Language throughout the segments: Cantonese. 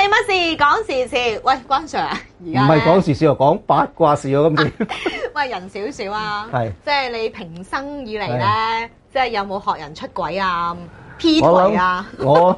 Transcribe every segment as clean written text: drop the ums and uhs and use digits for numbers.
乜事講時事？喂，關 Sir 啊，而家唔係講時事喎，講八卦事喎，今次。 喂，人少少啊， 係即係你平生以嚟咧，即係有冇學人出軌啊、劈腿啊？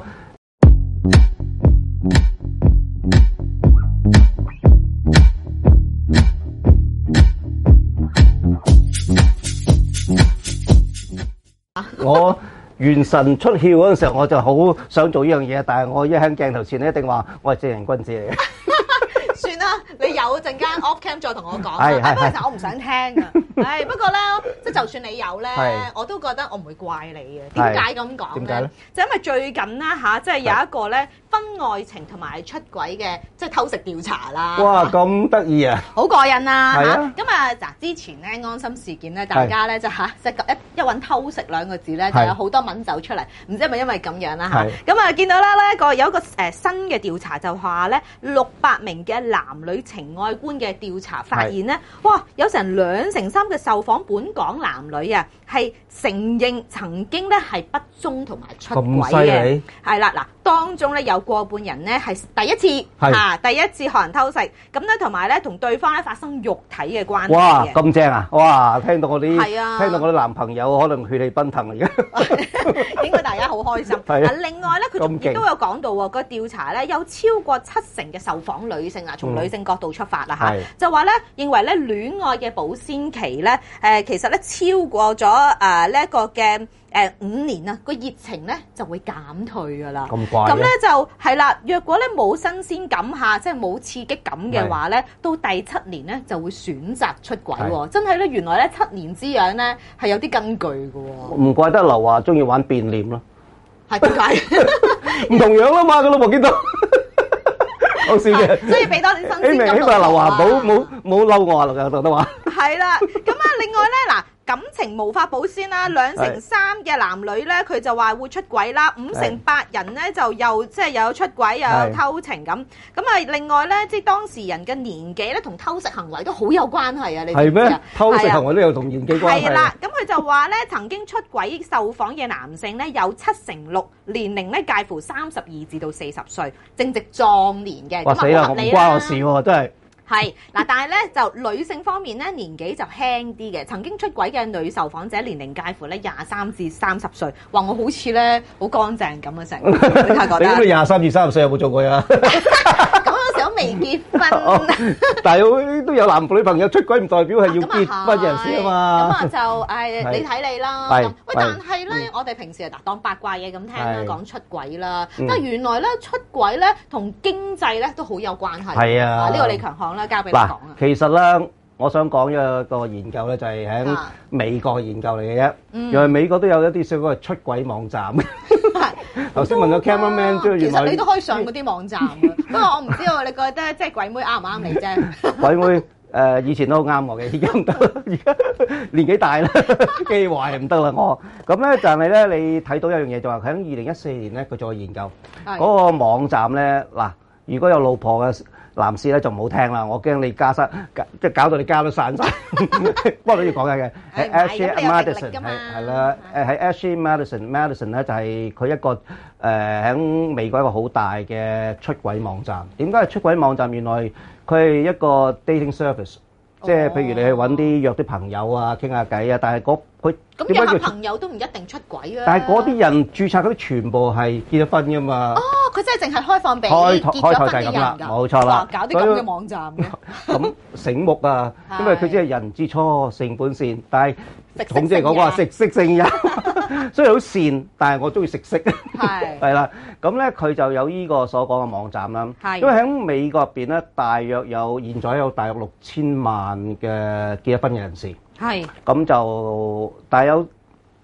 我元神出竅嗰陣時候，我就好想做呢樣嘢，但係我一喺鏡頭前咧，一定話我係正人君子嚟嘅。 算啦，你有陣間 off cam 再同我講係啦。不過其實我唔想聽啊。不過咧，即係就算你有咧，我都覺得我唔會怪你嘅。點解咁講咧？就因為最近啦嚇，即係有一個咧婚外情同埋出軌嘅，即係偷食調查啦。 哇！咁得意啊！ 好過癮啊！ 係啊。 咁啊嗱，之前咧安心事件咧，大家咧就嚇即係一揾偷食兩個字咧，就有好多文走出嚟。唔知係咪因為咁樣啦嚇？咁啊見到啦有一個新嘅調查就話咧600名嘅男女情愛觀嘅調查發現咧，哇！有成2成3嘅受訪本港男女啊，係承認曾經咧係不忠同埋出軌嘅。係啦，嗱，當中咧有過半人咧係第一次第一次學人偷食，咁咧同埋咧同對方咧發生肉體嘅關係嘅。 哇！咁正啊！哇！聽到我啲男朋友可能血氣奔騰而家。 應該大家好開心。另外咧，佢亦都有講到喎，個調查咧有超過70%嘅受訪女性啊，從女性角度出發啦嚇，就話咧認為咧戀愛嘅保鮮期咧其實咧超過咗呢一個嘅5年啊，個熱情咧就會減退噶啦。 咁怪咁咧就係啦，若果咧冇新鮮感下，即係冇刺激感嘅話咧，到第7年咧就會選擇出軌喎。真係咧，原來咧7年之癢咧係有啲根據嘅喎。 唔怪得劉華中意玩變臉咯。 係點解？ 唔同樣啦嘛，個老婆見到。好笑嘅， 所以俾多啲新鮮感。 起碼劉華冇嬲我啊，劉德華。 係啦，咁啊，另外咧嗱。感情無法保鮮啦，2成3嘅男女咧，佢就話會出軌啦，5成8人咧就又有出軌又有偷情咁。咁啊，另外咧，即係當事人嘅年紀咧，同偷食行為都好有關係啊！你知唔知啊？係咩？ 偷食行為都有同年紀關係。 係啦，咁佢就話咧，曾經出軌受訪嘅男性咧，有76年齡咧介乎32至到40歲，正值壯年嘅。 哇！死啦，我唔關我事喎，真係。 係嗱，但係咧就女性方面咧年紀就輕啲嘅，曾經出軌嘅女受訪者年齡介乎咧23至30歲，話我好似咧好乾淨咁啊成，你睇覺得？ 你23至30歲有冇做過啊？ 咁嗰時候未結婚， 但係都有男女朋友出軌，唔代表係要結婚人士啊嘛。 咁啊就你睇你啦。喂，但係咧我哋平時當八卦嘢咁聽啦，講出軌啦，但係原來咧出軌咧同經濟咧都好有關係。係啊，呢個李強項。交俾你講啊！ 其實咧，我想講一個研究咧，就係喺美國研究嚟嘅啫。原來美國都有一啲所謂出軌網站。頭先問個 cameraman， 其實你都可以上嗰啲網站嘅。不過我唔知道你覺得即係鬼妹啱唔啱你啫？ 鬼妹以前都好啱我嘅，而家唔得啦。而家年紀大啦，機壞唔得啦我。咁咧，但係咧，你睇到一樣嘢就話喺2014年咧，佢做研究嗰個網站咧，嗱，如果有老婆嘅男士咧就唔好聽啦，我驚你家室即係搞到你家都散晒。不過都要講嘅，係 Ashley Madison 係啦，喺 Ashley Madison 咧就係佢一個喺美國一個好大嘅出軌網站。點解係出軌網站？原來佢係一個 dating service， 即係譬如你去揾啲約啲朋友啊傾下偈啊，但係佢咁約下朋友都唔一定出軌啊。 但係嗰啲人註冊嗰啲全部係結咗婚㗎嘛。 佢真係淨係開放俾開結咗台婚嘅人就係咁啦， 㗎， 冇錯啦。 搞啲咁嘅網站嘅。 咁醒目啊，因為佢只係人之初性本善，但係孔子講話食色性也，所以好善，但係我中意食色。係啦，咁咧佢就有呢個所講嘅網站啦。因為喺美國入邊咧，大約現在有大約6000萬嘅結咗婚嘅人士。係。咁就但係有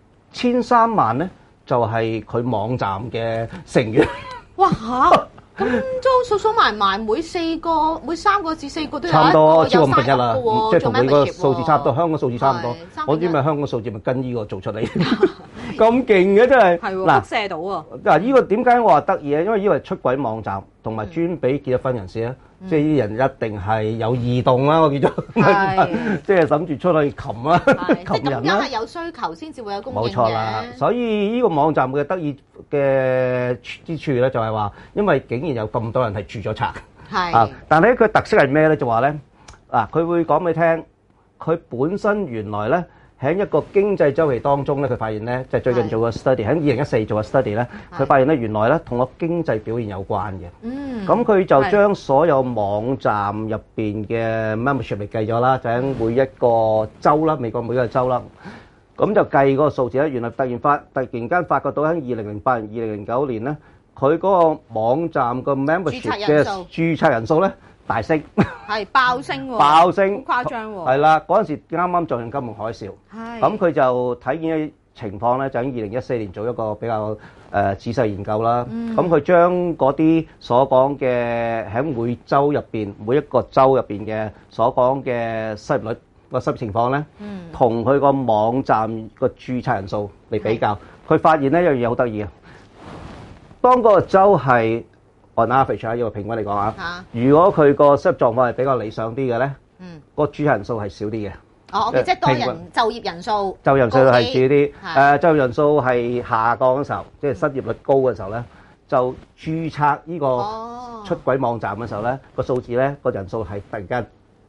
1300萬咧，就係佢網站嘅成員。哇嚇！ 咁都數數埋埋，每3個至4個都有差唔多超過 5分 1啦，即係同你個數字差唔多，香港數字差唔多。我知咪香港數字咪跟呢個做出嚟。 咁勁嘅真係。 係喎， 嗱輻射到喎。 嗱，呢個點解我話得意咧？因為呢個係出軌網站，同埋專俾結咗婚人士咧，即係呢啲人一定係有異動啦，我叫做，即係諗住出去擒啦，擒人啦。 咁係有需求先至會有供應嘅。 冇錯啦，所以呢個網站嘅得意嘅之處咧，就係話，因為竟然有咁多人係註咗冊。係。但係佢特色係咩咧？就話咧，佢會講俾你聽，佢本身原來咧。喺一個經濟週期當中咧，佢發現咧，就最近做個 study，喺2014做個 study 咧，佢發現咧原來咧同個經濟表現有關嘅。咁佢就將所有網站入邊嘅 membership 嚟計咗啦，就喺每一個州啦，美國每一個州啦，咁就計嗰個數字咧。原來突然間發覺到喺2008年、2009年咧，佢嗰個網站個 membership 嘅註冊人數咧。大升， 係爆升喎， 爆升， 好誇張喎， 係啦，嗰陣時啱啱做緊金融海嘯，咁佢就睇見嘅情況咧，就喺2014年做一個比較仔細研究啦。咁佢將嗰啲所講嘅喺每州入邊每一個州入邊嘅所講嘅失業率個失業情況咧，同佢個網站個註冊人數嚟比較，佢發現呢一樣嘢好得意嘅，當嗰個州係on average 呢個平均嚟講啊，如果佢個失業狀況係比較理想啲嘅咧，個註冊人數係少啲嘅。 哦，即係多人就業人數， 就業人數係少啲。就業人數係下降嘅時候，即係失業率高嘅時候咧，就註冊呢個出軌網站嘅時候咧，個數字咧個人數係突然間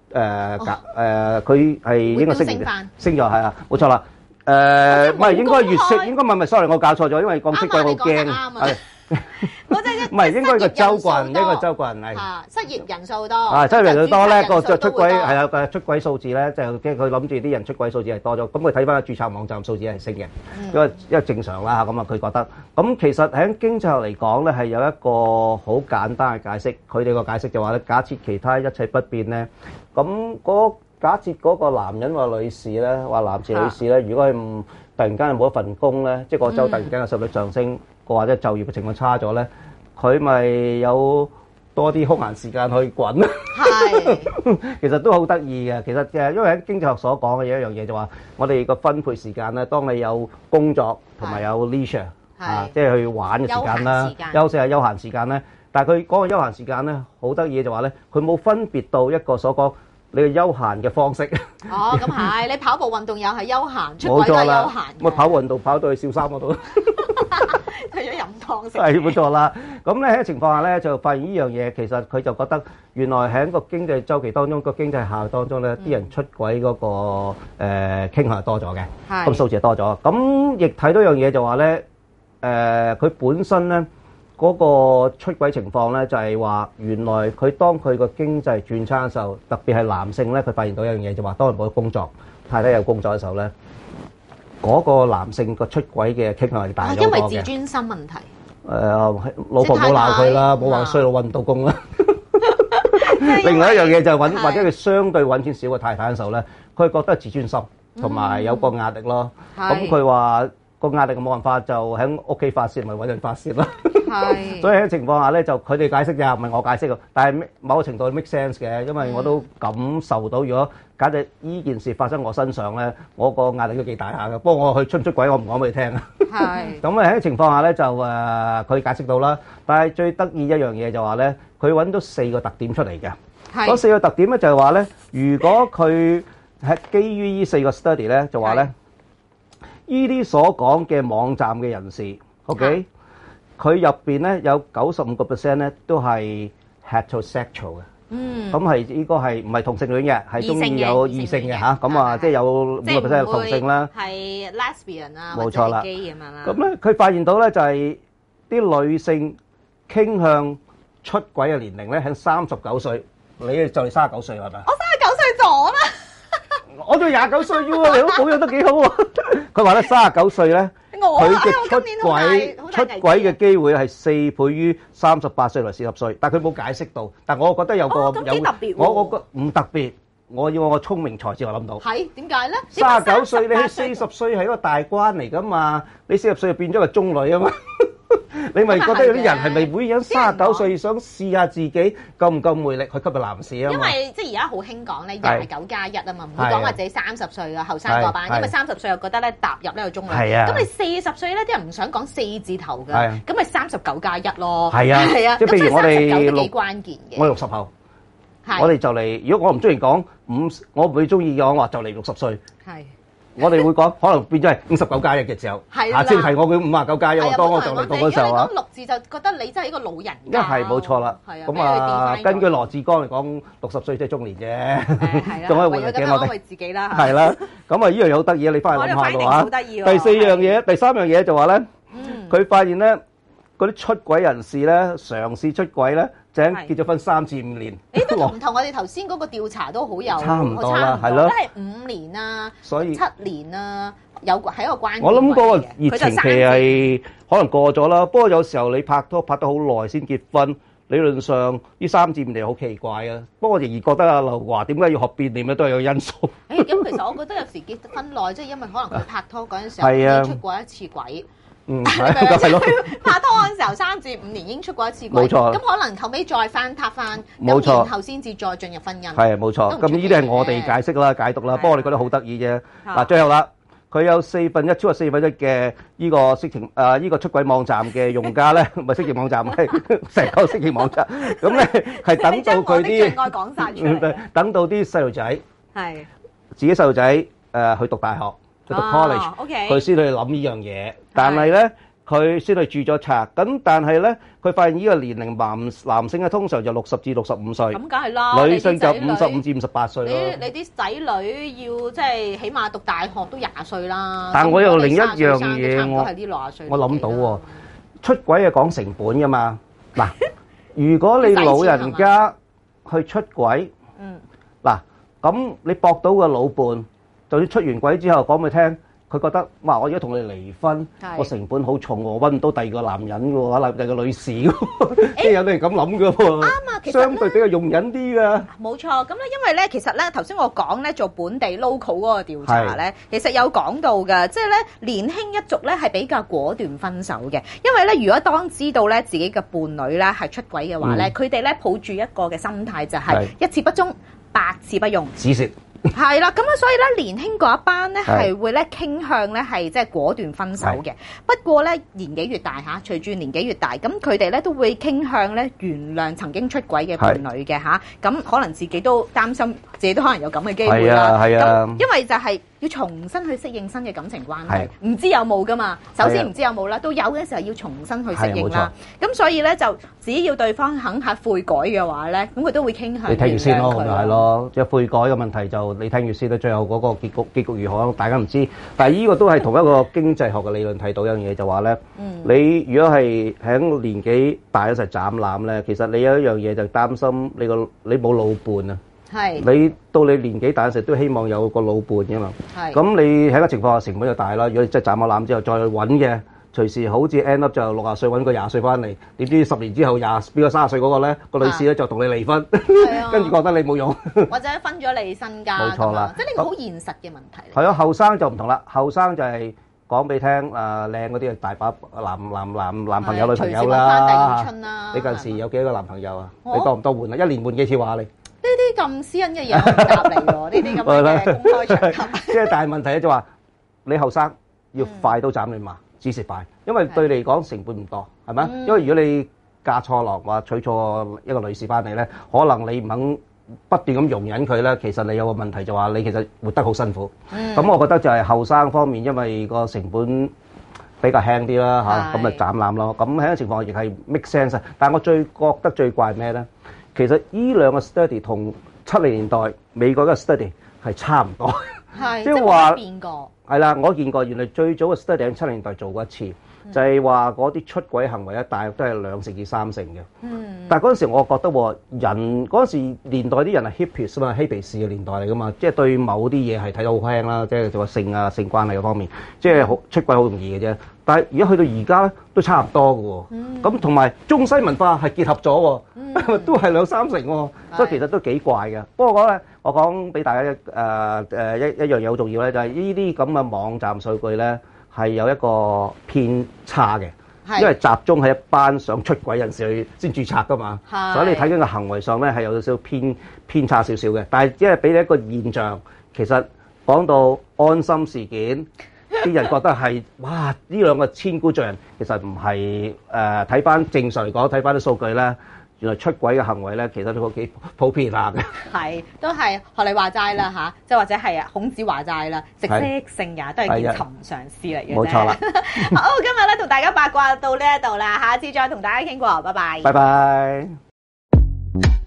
佢係應該升咗係啊，冇錯啦。唔係應該越升，應該唔係 sorry 我搞錯咗，因為講出軌好驚。唔係應該個州郡，一個州郡係失業人數多。 失業人數多咧，個出軌係有個出軌數字咧，就驚佢諗住啲人出軌數字係多咗，咁佢睇翻個註冊網站數字係升嘅，因為正常啦嚇，咁啊佢覺得。咁其實喺經濟學嚟講咧，係有一個好簡單嘅解釋，佢哋個解釋就話咧，假設其他一切不變咧，咁假設嗰個男人或女士咧，或男士女士咧，如果係突然間冇一份工咧，即係個州突然間嘅失業率上升，或者就業嘅情況差咗咧，佢咪有多啲空閒時間去滾。係，其實都好得意嘅。其實因為喺經濟學所講嘅一樣嘢就話，我哋個分配時間咧，當你有工作同埋有 leisure 即係去玩嘅時間啦，休息下休閒時間咧。但係佢講嘅休閒時間咧，好得意嘅就話咧，佢冇分別到一個所講你嘅休閒嘅方式。 哦，咁係，你跑步運動又係休閒，出軌都係休閒。 我跑運動跑到去小三嗰度。 去咗飲湯先。 係冇錯啦。咁咧喺情況下咧，就發現呢樣嘢，其實佢就覺得原來喺個經濟週期當中，個經濟下當中咧，啲人出軌嗰個傾向係多咗嘅，咁數字係多咗。咁亦睇到一樣嘢就話咧，佢本身咧嗰個出軌情況咧，就係話原來佢當佢個經濟轉差嘅時候，特別係男性咧，佢發現到一樣嘢就話，當佢冇工作，太太有工作嘅時候咧。嗰個男性個出軌嘅傾向係大咗嘅， 因為自尊心問題。 老婆冇鬧佢啦，冇話衰佬揾唔到工啦。另外一樣嘢就係或者佢相對揾錢少過太太嘅時候咧，佢覺得係自尊心同埋有個壓力咯。咁佢話個壓力冇辦法就喺屋企發泄，咪揾人發泄咯。係。所以喺情況下咧，就佢哋解釋就唔係我解釋嘅，但係某個程度 make sense 嘅，因為我都感受到如果。假設依件事發生我身上咧，我個壓力都幾大下嘅。不過我去出唔出軌，我唔講俾你聽啊。係。咁喺情況下咧，就佢解釋到啦。但係最得意一樣嘢就話咧，佢揾到4個特點出嚟嘅。係。嗰4個特點咧就係話咧，如果佢係基於呢4個 study 咧，就話咧，依啲所講嘅網站嘅人士 ，OK，佢入邊咧有95% 咧都係 heterosexual 嘅。咁係呢個係唔係同性戀嘅，係中意有異性嘅嚇，咁啊即係有5% 係同性啦， 係 lesbian 啊， 冇錯啦， 或者 gay 咁樣啦。 咁咧佢發現到咧就係啲女性傾向出軌嘅年齡咧喺39歲，你就係39歲係咪？ 我39歲咗啦， 我仲29歲啫喎，你都保養得幾好喎。佢話咧39歲咧。佢嘅出軌嘅機會係4倍於38歲同40歲，但係佢冇解釋到。但我覺得有個有，我覺得唔特別。我要我聰明才智，我諗到。係點解咧？39歲你去40歲係一個大關嚟㗎嘛？你40歲就變咗個中女啊嘛。 你咪覺得有啲人係咪會有39歲想試下自己夠唔夠魅力去吸引男士啊？ 因為即係而家好興講咧29+1啊嘛，唔會講話自己30歲嘅後生嗰班，因為30歲又覺得咧踏入呢個中年。係啊。咁你40歲咧，啲人唔想講4字頭㗎，咁咪39+1咯。係啊係啊。即係譬如我哋都幾關鍵嘅。 我60後，我哋就嚟。如果我唔中意講我唔會中意講話就嚟60歲。係。我哋會講，可能變咗係59+1嘅時候，下次提我佢59+1，當我就嚟到嗰時候啊。 你講6字就覺得你真係一個老人。 一係冇錯啦。咁啊，根據羅致光嚟講，60歲即係中年啫。係啦。仲可以活力嘅我哋。安慰自己啦。係啦。咁啊，呢樣嘢好得意啊！你翻去諗下嘅話。好得意喎。第三樣嘢就話咧，佢發現咧嗰啲出軌人士咧，嘗試出軌咧。結咗婚3至5年， 都唔同我哋頭先嗰個調查都好有差唔多啦，係咯， 都係5年啊，所以7年啊，係一個關鍵。 我諗嗰個熱情期係可能過咗啦，不過有時候你拍拖拍得好耐先結婚，理論上呢3至5年好奇怪啊。不過我仍然覺得阿劉華點解要學變臉咧，都係有因素。 咁其實我覺得有時結婚耐，即係因為可能佢拍拖嗰陣時候已經出過一次軌。係咯，拍拖嗰陣時候3至5年已經出過一次軌，冇錯。咁可能後尾再翻撻翻，冇錯，然後先至再進入婚姻。係冇錯。咁呢啲係我哋解釋啦、解讀啦。不過我哋覺得好得意啫。嗱，最後啦，佢有超過4分一嘅呢個色情呢個出軌網站嘅用家咧，唔係色情網站，係成個色情網站。咁咧係等到佢啲， 講晒出嚟， 等到啲細路仔，係自己細路仔去讀大學。去讀 college，佢先去諗呢樣嘢，但係咧佢先去註咗冊，咁但係咧佢發現呢個年齡男性嘅通常就60至65歲，咁梗係啦，女性就55至58歲咯。 你啲仔女要即係起碼讀大學都20歲啦。 但我有另一樣嘢，我諗到喎，出軌係講成本㗎嘛。嗱，如果你老人家去出軌，嗱咁你搏到個老伴。就算出完軌之後講俾佢聽，佢覺得哇！我而家同你離婚，個成本好重喎，揾唔到第二個男人嘅喎，第二個女士嘅喎，即係有啲人咁諗嘅喎。啱啊，其實相對比較容忍啲嘅。冇錯，咁咧因為咧其實咧頭先我講咧做本地 local 嗰個調查咧，其實有講到嘅，即係咧年輕一族咧係比較果斷分手嘅，因為咧如果當知道咧自己嘅伴侶咧係出軌嘅話咧，佢哋咧抱住一個嘅心態就係一次不忠，百次不用。 止蝕。 係啦，咁啊，所以咧年輕嗰一班咧係會咧傾向咧係即係果斷分手嘅。不過咧年紀越大嚇，隨住年紀越大，咁佢哋咧都會傾向咧原諒曾經出軌嘅伴侶嘅嚇。咁可能自己都擔心，自己都可能有咁嘅機會啦。係啊，因為就係要重新去適應新嘅感情關係，唔知有冇噶嘛？首先唔知有冇啦，到有嘅時候要重新去適應啦。咁所以咧就只要對方肯下悔改嘅話咧，咁佢都會傾向。 你睇住先咯，咁就係咯。即係悔改嘅問題就你睇住先啦。最後嗰個結局如何，大家唔知。但係呢個都係同一個經濟學嘅理論睇到一樣嘢，就話咧，你如果係喺年紀大嗰時斬纜咧，其實你有一樣嘢就擔心你冇老伴啊。係。你到你年紀大嗰時都希望有個老伴㗎嘛。係。咁你喺個情況下成本就大啦。如果你真係斬咗纜之後再揾嘅。隨時好似 end up 就60歲揾個20歲翻嚟，點知10年之後變個30歲嗰個咧個女士咧就同你離婚，跟住覺得你冇用， 或者分咗你身家，冇錯啦，即係呢個好現實嘅問題。 係啊，後生就唔同啦，後生就係講俾你聽靚嗰啲大把男朋友女朋友啦。你近時有幾多個男朋友啊？你多唔多換啊？1年換幾次話你？呢啲咁私隱嘅嘢我唔答你喎，呢啲咁嘅公開場合。 即係大問題咧就話你後生要快刀斬亂麻。止蝕快，因為對你嚟講成本唔多，係咪？因為如果你嫁錯郎或娶錯一個女士翻嚟咧，可能你唔肯不斷咁容忍佢咧，其實你有個問題就話你其實活得好辛苦。咁我覺得就係後生方面，因為個成本比較輕啲啦嚇，咁咪斬纜咯。咁喺個情況亦係 make sense。但係我覺得最怪咩咧？其實呢兩個 study 同70年代美國嘅 study 係差唔多， 即係話變過。 係啦，我見過原來最早嘅 study 喺70年代做過一次，就係話嗰啲出軌行為咧，大約都係2成至3成嘅。但係嗰陣時我覺得人嗰陣時年代啲人係 hippies 嘛，嬉皮士嘅年代嚟噶嘛，即係對某啲嘢係睇得好輕啦，即係就話性關係嗰方面，即係出軌好容易嘅啫。但係如果去到而家咧，都差唔多嘅喎。咁同埋中西文化係結合咗喎，都係2-3成喎，所以其實都幾怪嘅。不過我講俾大家一樣嘢好重要咧，就係呢啲咁嘅網站數據咧係有一個偏差嘅， 因為集中喺一班想出軌人士去先註冊㗎嘛，所以你睇緊個行為上咧係有少少偏差少少嘅。但係只係俾你一個現象，其實講到安心事件，啲人覺得係哇呢兩個千古罪人，其實唔係睇翻正常嚟講，睇翻啲數據咧。原來出軌嘅行為咧，其實都幾普遍下嘅。 係，都係學你話齋啦嚇，即係或者係孔子話齋啦，食色性也都係件尋常事嚟嘅啫。 冇錯啦。 好，今日咧同大家八卦到呢一度啦，下次再同大家傾過，拜拜。 拜拜。